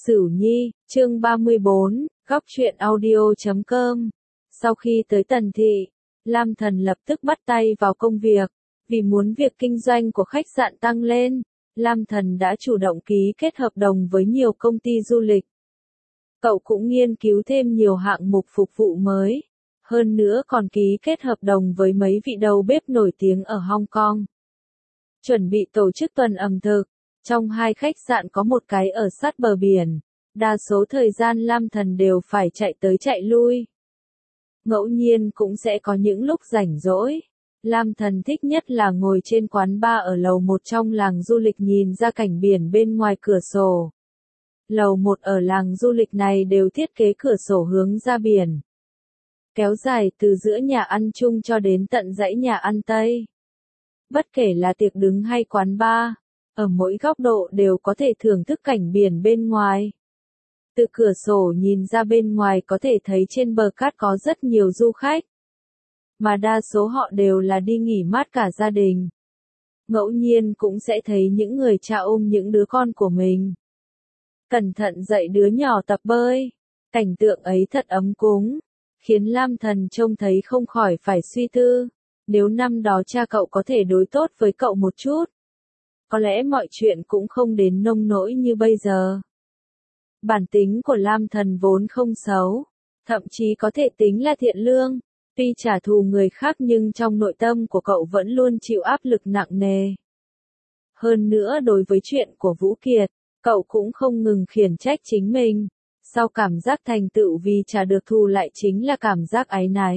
Sửu Nhi, chương 34, góc truyện audio.com. Sau khi tới Tần Thị, Lam Thần lập tức bắt tay vào công việc. Vì muốn việc kinh doanh của khách sạn tăng lên, Lam Thần đã chủ động ký kết hợp đồng với nhiều công ty du lịch. Cậu cũng nghiên cứu thêm nhiều hạng mục phục vụ mới. Hơn nữa còn ký kết hợp đồng với mấy vị đầu bếp nổi tiếng ở Hong Kong. Chuẩn bị tổ chức tuần ẩm thực. Trong hai khách sạn có một cái ở sát bờ biển. Đa số thời gian Lam Thần đều phải chạy tới chạy lui. Ngẫu nhiên cũng sẽ có những lúc rảnh rỗi. Lam Thần thích nhất là ngồi trên quán bar ở lầu 1 trong làng du lịch nhìn ra cảnh biển bên ngoài cửa sổ. Lầu 1 ở làng du lịch này đều thiết kế cửa sổ hướng ra biển. Kéo dài từ giữa nhà ăn chung cho đến tận dãy nhà ăn Tây. Bất kể là tiệc đứng hay quán bar, ở mỗi góc độ đều có thể thưởng thức cảnh biển bên ngoài. Từ cửa sổ nhìn ra bên ngoài có thể thấy trên bờ cát có rất nhiều du khách. Mà đa số họ đều là đi nghỉ mát cả gia đình. Ngẫu nhiên cũng sẽ thấy những người cha ôm những đứa con của mình. Cẩn thận dạy đứa nhỏ tập bơi. Cảnh tượng ấy thật ấm cúng, khiến Lam Thần trông thấy không khỏi phải suy tư. Nếu năm đó cha cậu có thể đối tốt với cậu một chút, có lẽ mọi chuyện cũng không đến nông nỗi như bây giờ. Bản tính của Lam Thần vốn không xấu, thậm chí có thể tính là thiện lương. Tuy trả thù người khác nhưng trong nội tâm của cậu vẫn luôn chịu áp lực nặng nề. Hơn nữa đối với chuyện của Vũ Kiệt, cậu cũng không ngừng khiển trách chính mình. Sau cảm giác thành tựu vì trả được thù lại chính là cảm giác áy náy.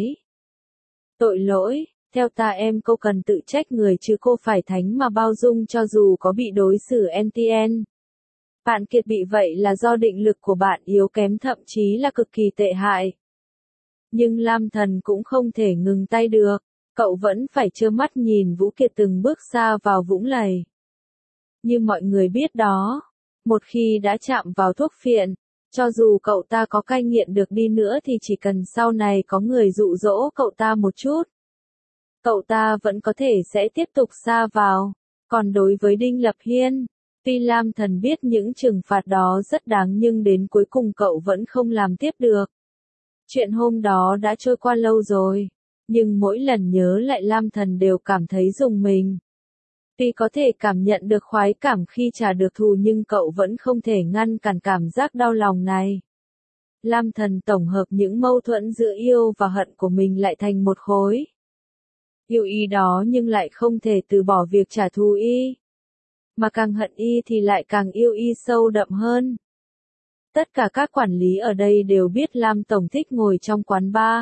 Tội lỗi, theo ta em cô cần tự trách người chứ cô phải thánh mà bao dung cho dù có bị đối xử NTN. Bạn Kiệt bị vậy là do định lực của bạn yếu kém thậm chí là cực kỳ tệ hại. Nhưng Lam Thần cũng không thể ngừng tay được, cậu vẫn phải trơ mắt nhìn Vũ Kiệt từng bước xa vào vũng lầy. Như mọi người biết đó, một khi đã chạm vào thuốc phiện, cho dù cậu ta có cai nghiện được đi nữa thì chỉ cần sau này có người dụ dỗ cậu ta một chút, cậu ta vẫn có thể sẽ tiếp tục sa vào. Còn đối với Đinh Lập Hiên, tuy Lam Thần biết những trừng phạt đó rất đáng nhưng đến cuối cùng cậu vẫn không làm tiếp được. Chuyện hôm đó đã trôi qua lâu rồi, nhưng mỗi lần nhớ lại Lam Thần đều cảm thấy rùng mình. Tuy có thể cảm nhận được khoái cảm khi trả được thù nhưng cậu vẫn không thể ngăn cản cảm giác đau lòng này. Lam Thần tổng hợp những mâu thuẫn giữa yêu và hận của mình lại thành một khối. Yêu y đó nhưng lại không thể từ bỏ việc trả thù y. Mà càng hận y thì lại càng yêu y sâu đậm hơn. Tất cả các quản lý ở đây đều biết Lam Tổng thích ngồi trong quán bar.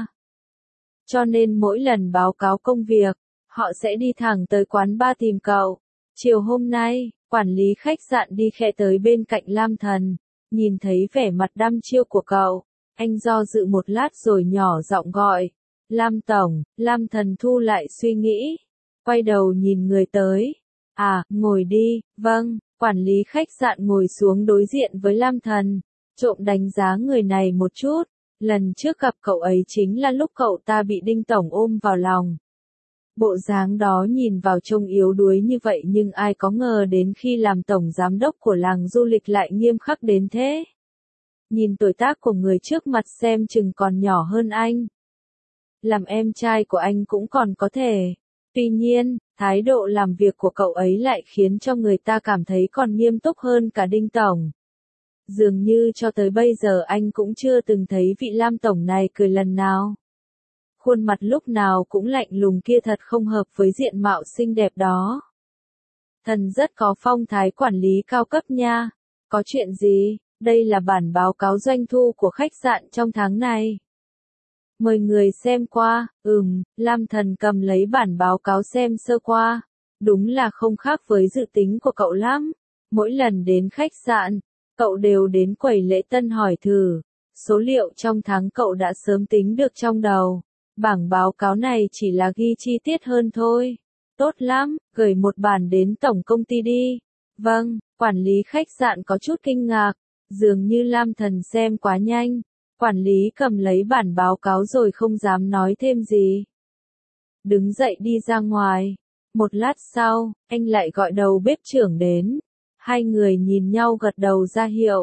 Cho nên mỗi lần báo cáo công việc, họ sẽ đi thẳng tới quán bar tìm cậu. Chiều hôm nay, quản lý khách sạn đi khẽ tới bên cạnh Lam Thần, nhìn thấy vẻ mặt đăm chiêu của cậu, anh do dự một lát rồi nhỏ giọng gọi. Lam Tổng. Lam Thần thu lại suy nghĩ, quay đầu nhìn người tới. À, ngồi đi. Vâng. Quản lý khách sạn ngồi xuống đối diện với Lam Thần, trộm đánh giá người này một chút. Lần trước gặp cậu ấy chính là lúc cậu ta bị Đinh Tổng ôm vào lòng. Bộ dáng đó nhìn vào trông yếu đuối như vậy nhưng ai có ngờ đến khi làm tổng giám đốc của làng du lịch lại nghiêm khắc đến thế. Nhìn tuổi tác của người trước mặt xem chừng còn nhỏ hơn anh. Làm em trai của anh cũng còn có thể. Tuy nhiên, thái độ làm việc của cậu ấy lại khiến cho người ta cảm thấy còn nghiêm túc hơn cả Đinh Tổng. Dường như cho tới bây giờ anh cũng chưa từng thấy vị Lam Tổng này cười lần nào. Khuôn mặt lúc nào cũng lạnh lùng kia thật không hợp với diện mạo xinh đẹp đó. Thần rất có phong thái quản lý cao cấp nha. Có chuyện gì? Đây là bản báo cáo doanh thu của khách sạn trong tháng này. Mời người xem qua. Lam Thần cầm lấy bản báo cáo xem sơ qua. Đúng là không khác với dự tính của cậu lắm. Mỗi lần đến khách sạn, cậu đều đến quầy lễ tân hỏi thử. Số liệu trong tháng cậu đã sớm tính được trong đầu. Bảng báo cáo này chỉ là ghi chi tiết hơn thôi. Tốt lắm, gửi một bản đến tổng công ty đi. Vâng. Quản lý khách sạn có chút kinh ngạc. Dường như Lam Thần xem quá nhanh. Quản lý cầm lấy bản báo cáo rồi không dám nói thêm gì. Đứng dậy đi ra ngoài. Một lát sau, anh lại gọi đầu bếp trưởng đến. Hai người nhìn nhau gật đầu ra hiệu.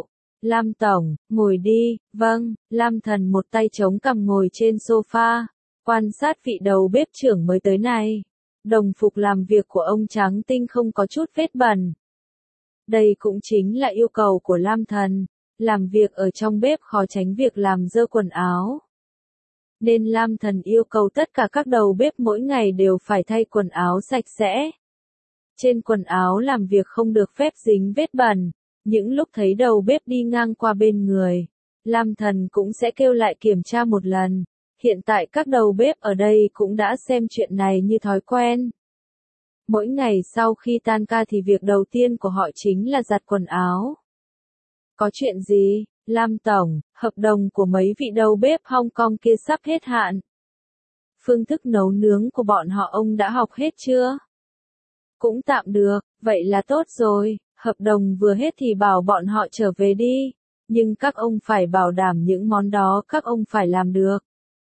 Lam Tổng, ngồi đi, vâng, Lam Thần một tay chống cằm ngồi trên sofa, quan sát vị đầu bếp trưởng mới tới này. Đồng phục làm việc của ông trắng tinh không có chút vết bẩn. Đây cũng chính là yêu cầu của Lam Thần, làm việc ở trong bếp khó tránh việc làm dơ quần áo. Nên Lam Thần yêu cầu tất cả các đầu bếp mỗi ngày đều phải thay quần áo sạch sẽ. Trên quần áo làm việc không được phép dính vết bẩn, những lúc thấy đầu bếp đi ngang qua bên người, Lam Thần cũng sẽ kêu lại kiểm tra một lần. Hiện tại các đầu bếp ở đây cũng đã xem chuyện này như thói quen. Mỗi ngày sau khi tan ca thì việc đầu tiên của họ chính là giặt quần áo. Có chuyện gì, Lam Tổng, hợp đồng của mấy vị đầu bếp Hong Kong kia sắp hết hạn. Phương thức nấu nướng của bọn họ ông đã học hết chưa? Cũng tạm được, vậy là tốt rồi, hợp đồng vừa hết thì bảo bọn họ trở về đi. Nhưng các ông phải bảo đảm những món đó các ông phải làm được.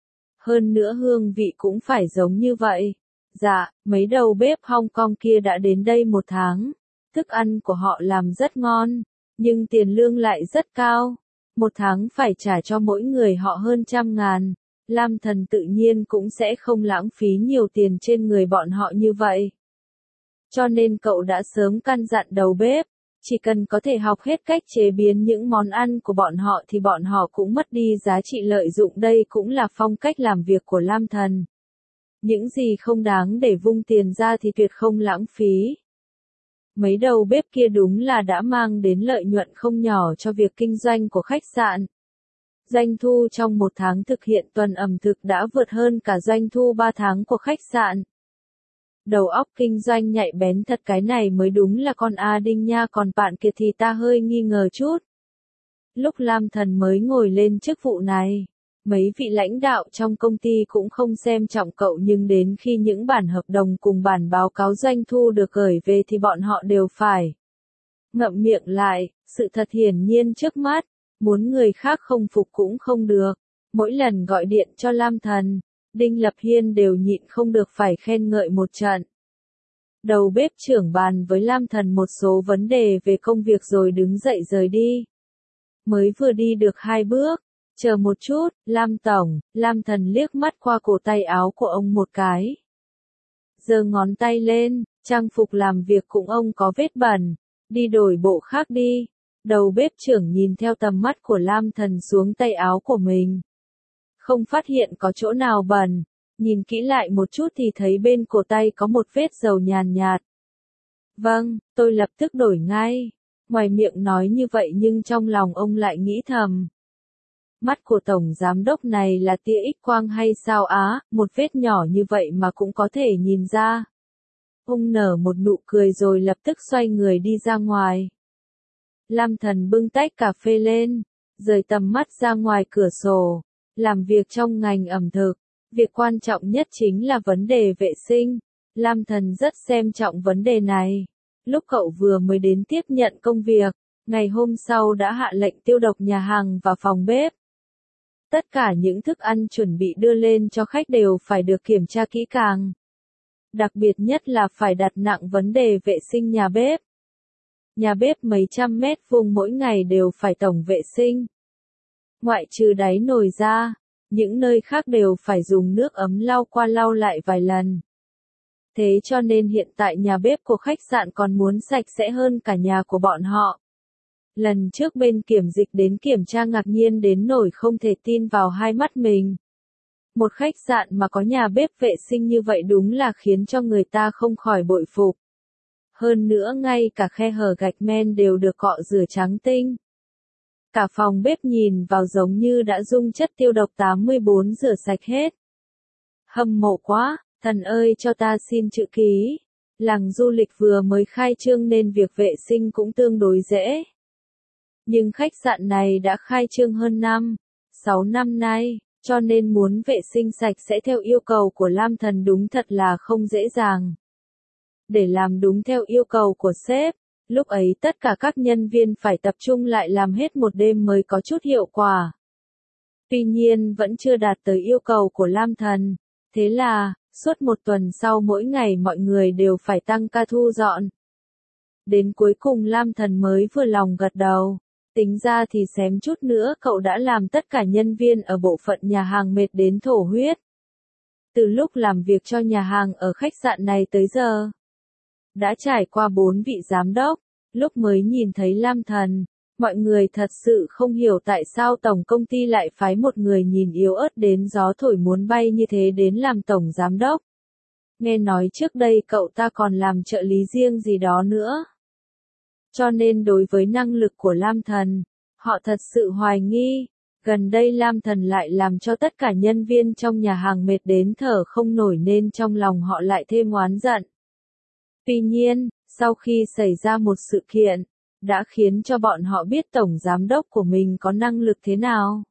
Hơn nữa hương vị cũng phải giống như vậy. Dạ, mấy đầu bếp Hong Kong kia đã đến đây 1 tháng. Thức ăn của họ làm rất ngon, nhưng tiền lương lại rất cao. 1 tháng phải trả cho mỗi người họ hơn 100.000. Lam Thần tự nhiên cũng sẽ không lãng phí nhiều tiền trên người bọn họ như vậy. Cho nên cậu đã sớm căn dặn đầu bếp, chỉ cần có thể học hết cách chế biến những món ăn của bọn họ thì bọn họ cũng mất đi giá trị lợi dụng. Đây cũng là phong cách làm việc của Lam Thần. Những gì không đáng để vung tiền ra thì tuyệt không lãng phí. Mấy đầu bếp kia đúng là đã mang đến lợi nhuận không nhỏ cho việc kinh doanh của khách sạn. Doanh thu trong 1 tháng thực hiện tuần ẩm thực đã vượt hơn cả doanh thu 3 tháng của khách sạn. Đầu óc kinh doanh nhạy bén thật, cái này mới đúng là con A Đinh nha, còn bạn kia thì ta hơi nghi ngờ chút. Lúc Lam Thần mới ngồi lên chức vụ này, mấy vị lãnh đạo trong công ty cũng không xem trọng cậu, nhưng đến khi những bản hợp đồng cùng bản báo cáo doanh thu được gửi về thì bọn họ đều phải ngậm miệng lại. Sự thật hiển nhiên trước mắt, muốn người khác không phục cũng không được. Mỗi lần gọi điện cho Lam Thần, Đinh Lập Hiên đều nhịn không được phải khen ngợi một trận. Đầu bếp trưởng bàn với Lam Thần một số vấn đề về công việc rồi đứng dậy rời đi. Mới vừa đi được 2 bước, chờ một chút, Lam Tổng, Lam Thần liếc mắt qua cổ tay áo của ông một cái. Giơ ngón tay lên, trang phục làm việc cũng ông có vết bẩn, đi đổi bộ khác đi. Đầu bếp trưởng nhìn theo tầm mắt của Lam Thần xuống tay áo của mình. Không phát hiện có chỗ nào bẩn, nhìn kỹ lại một chút thì thấy bên cổ tay có một vết dầu nhàn nhạt. Vâng, tôi lập tức đổi ngay. Ngoài miệng nói như vậy nhưng trong lòng ông lại nghĩ thầm. Mắt của tổng giám đốc này là tia X quang hay sao á, một vết nhỏ như vậy mà cũng có thể nhìn ra. Ông nở một nụ cười rồi lập tức xoay người đi ra ngoài. Lam Thần bưng tách cà phê lên, rời tầm mắt ra ngoài cửa sổ. Làm việc trong ngành ẩm thực, việc quan trọng nhất chính là vấn đề vệ sinh. Lam Thần rất xem trọng vấn đề này. Lúc cậu vừa mới đến tiếp nhận công việc, ngày hôm sau đã hạ lệnh tiêu độc nhà hàng và phòng bếp. Tất cả những thức ăn chuẩn bị đưa lên cho khách đều phải được kiểm tra kỹ càng. Đặc biệt nhất là phải đặt nặng vấn đề vệ sinh nhà bếp. Nhà bếp mấy trăm mét vuông mỗi ngày đều phải tổng vệ sinh. Ngoại trừ đáy nồi ra, những nơi khác đều phải dùng nước ấm lau qua lau lại vài lần. Thế cho nên hiện tại nhà bếp của khách sạn còn muốn sạch sẽ hơn cả nhà của bọn họ. Lần trước bên kiểm dịch đến kiểm tra ngạc nhiên đến nỗi không thể tin vào hai mắt mình. Một khách sạn mà có nhà bếp vệ sinh như vậy đúng là khiến cho người ta không khỏi bội phục. Hơn nữa ngay cả khe hở gạch men đều được cọ rửa trắng tinh. Cả phòng bếp nhìn vào giống như đã dung chất tiêu độc 84 rửa sạch hết. Hâm mộ quá, thần ơi cho ta xin chữ ký. Làng du lịch vừa mới khai trương nên việc vệ sinh cũng tương đối dễ. Nhưng khách sạn này đã khai trương hơn 6 năm nay, cho nên muốn vệ sinh sạch sẽ theo yêu cầu của Lam Thần đúng thật là không dễ dàng. Để làm đúng theo yêu cầu của sếp, lúc ấy tất cả các nhân viên phải tập trung lại làm hết một đêm mới có chút hiệu quả. Tuy nhiên vẫn chưa đạt tới yêu cầu của Lam Thần, thế là, suốt một tuần sau mỗi ngày mọi người đều phải tăng ca thu dọn. Đến cuối cùng Lam Thần mới vừa lòng gật đầu. Tính ra thì xém chút nữa cậu đã làm tất cả nhân viên ở bộ phận nhà hàng mệt đến thổ huyết. Từ lúc làm việc cho nhà hàng ở khách sạn này tới giờ, đã trải qua 4 vị giám đốc, lúc mới nhìn thấy Lam Thần, mọi người thật sự không hiểu tại sao tổng công ty lại phái một người nhìn yếu ớt đến gió thổi muốn bay như thế đến làm tổng giám đốc. Nghe nói trước đây cậu ta còn làm trợ lý riêng gì đó nữa. Cho nên đối với năng lực của Lam Thần, họ thật sự hoài nghi. Gần đây Lam Thần lại làm cho tất cả nhân viên trong nhà hàng mệt đến thở không nổi nên trong lòng họ lại thêm oán giận. Tuy nhiên, sau khi xảy ra một sự kiện, đã khiến cho bọn họ biết tổng giám đốc của mình có năng lực thế nào.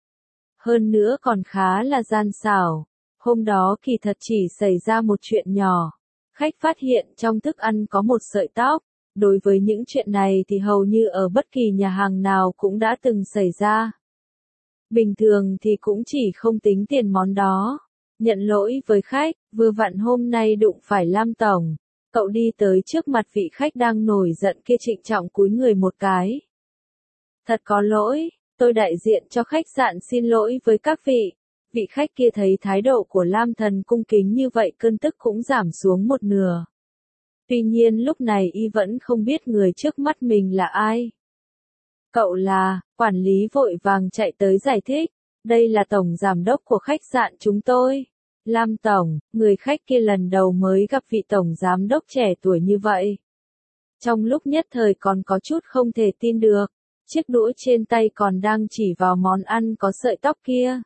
Hơn nữa còn khá là gian xảo. Hôm đó kỳ thật chỉ xảy ra một chuyện nhỏ. Khách phát hiện trong thức ăn có một sợi tóc. Đối với những chuyện này thì hầu như ở bất kỳ nhà hàng nào cũng đã từng xảy ra. Bình thường thì cũng chỉ không tính tiền món đó. Nhận lỗi với khách, vừa vặn hôm nay đụng phải Lam Tổng. Cậu đi tới trước mặt vị khách đang nổi giận kia trịnh trọng cúi người một cái. Thật có lỗi, tôi đại diện cho khách sạn xin lỗi với các vị. Vị khách kia thấy thái độ của Lam Thần cung kính như vậy cơn tức cũng giảm xuống một nửa. Tuy nhiên lúc này y vẫn không biết người trước mắt mình là ai. Cậu là, quản lý vội vàng chạy tới giải thích. Đây là tổng giám đốc của khách sạn chúng tôi. Lam Tổng, người khách kia lần đầu mới gặp vị tổng giám đốc trẻ tuổi như vậy. Trong lúc nhất thời còn có chút không thể tin được, chiếc đũa trên tay còn đang chỉ vào món ăn có sợi tóc kia.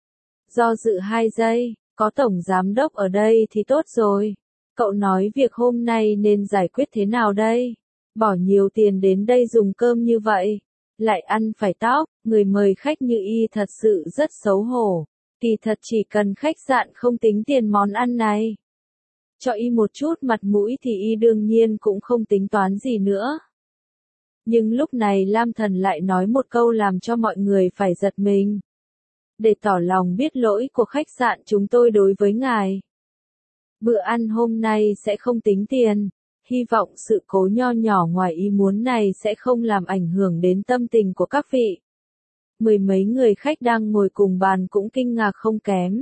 Do dự 2 giây, có tổng giám đốc ở đây thì tốt rồi. Cậu nói việc hôm nay nên giải quyết thế nào đây? Bỏ nhiều tiền đến đây dùng cơm như vậy, lại ăn phải tóc, người mời khách như y thật sự rất xấu hổ. Kỳ thật chỉ cần khách sạn không tính tiền món ăn này. Cho y một chút mặt mũi thì y đương nhiên cũng không tính toán gì nữa. Nhưng lúc này Lam Thần lại nói một câu làm cho mọi người phải giật mình. Để tỏ lòng biết lỗi của khách sạn chúng tôi đối với ngài. Bữa ăn hôm nay sẽ không tính tiền. Hy vọng sự cố nho nhỏ ngoài ý muốn này sẽ không làm ảnh hưởng đến tâm tình của các vị. Mười mấy người khách đang ngồi cùng bàn cũng kinh ngạc không kém.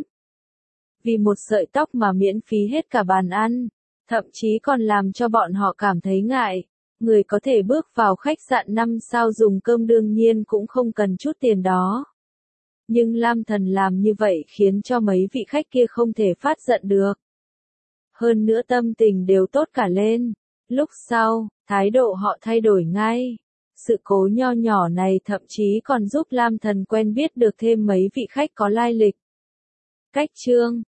Vì một sợi tóc mà miễn phí hết cả bàn ăn, thậm chí còn làm cho bọn họ cảm thấy ngại. Người có thể bước vào khách sạn 5 sao dùng cơm đương nhiên cũng không cần chút tiền đó. Nhưng Lam Thần làm như vậy khiến cho mấy vị khách kia không thể phát giận được. Hơn nữa tâm tình đều tốt cả lên. Lúc sau, thái độ họ thay đổi ngay. Sự cố nho nhỏ này thậm chí còn giúp Lam Thần quen biết được thêm mấy vị khách có lai lịch. Cách chương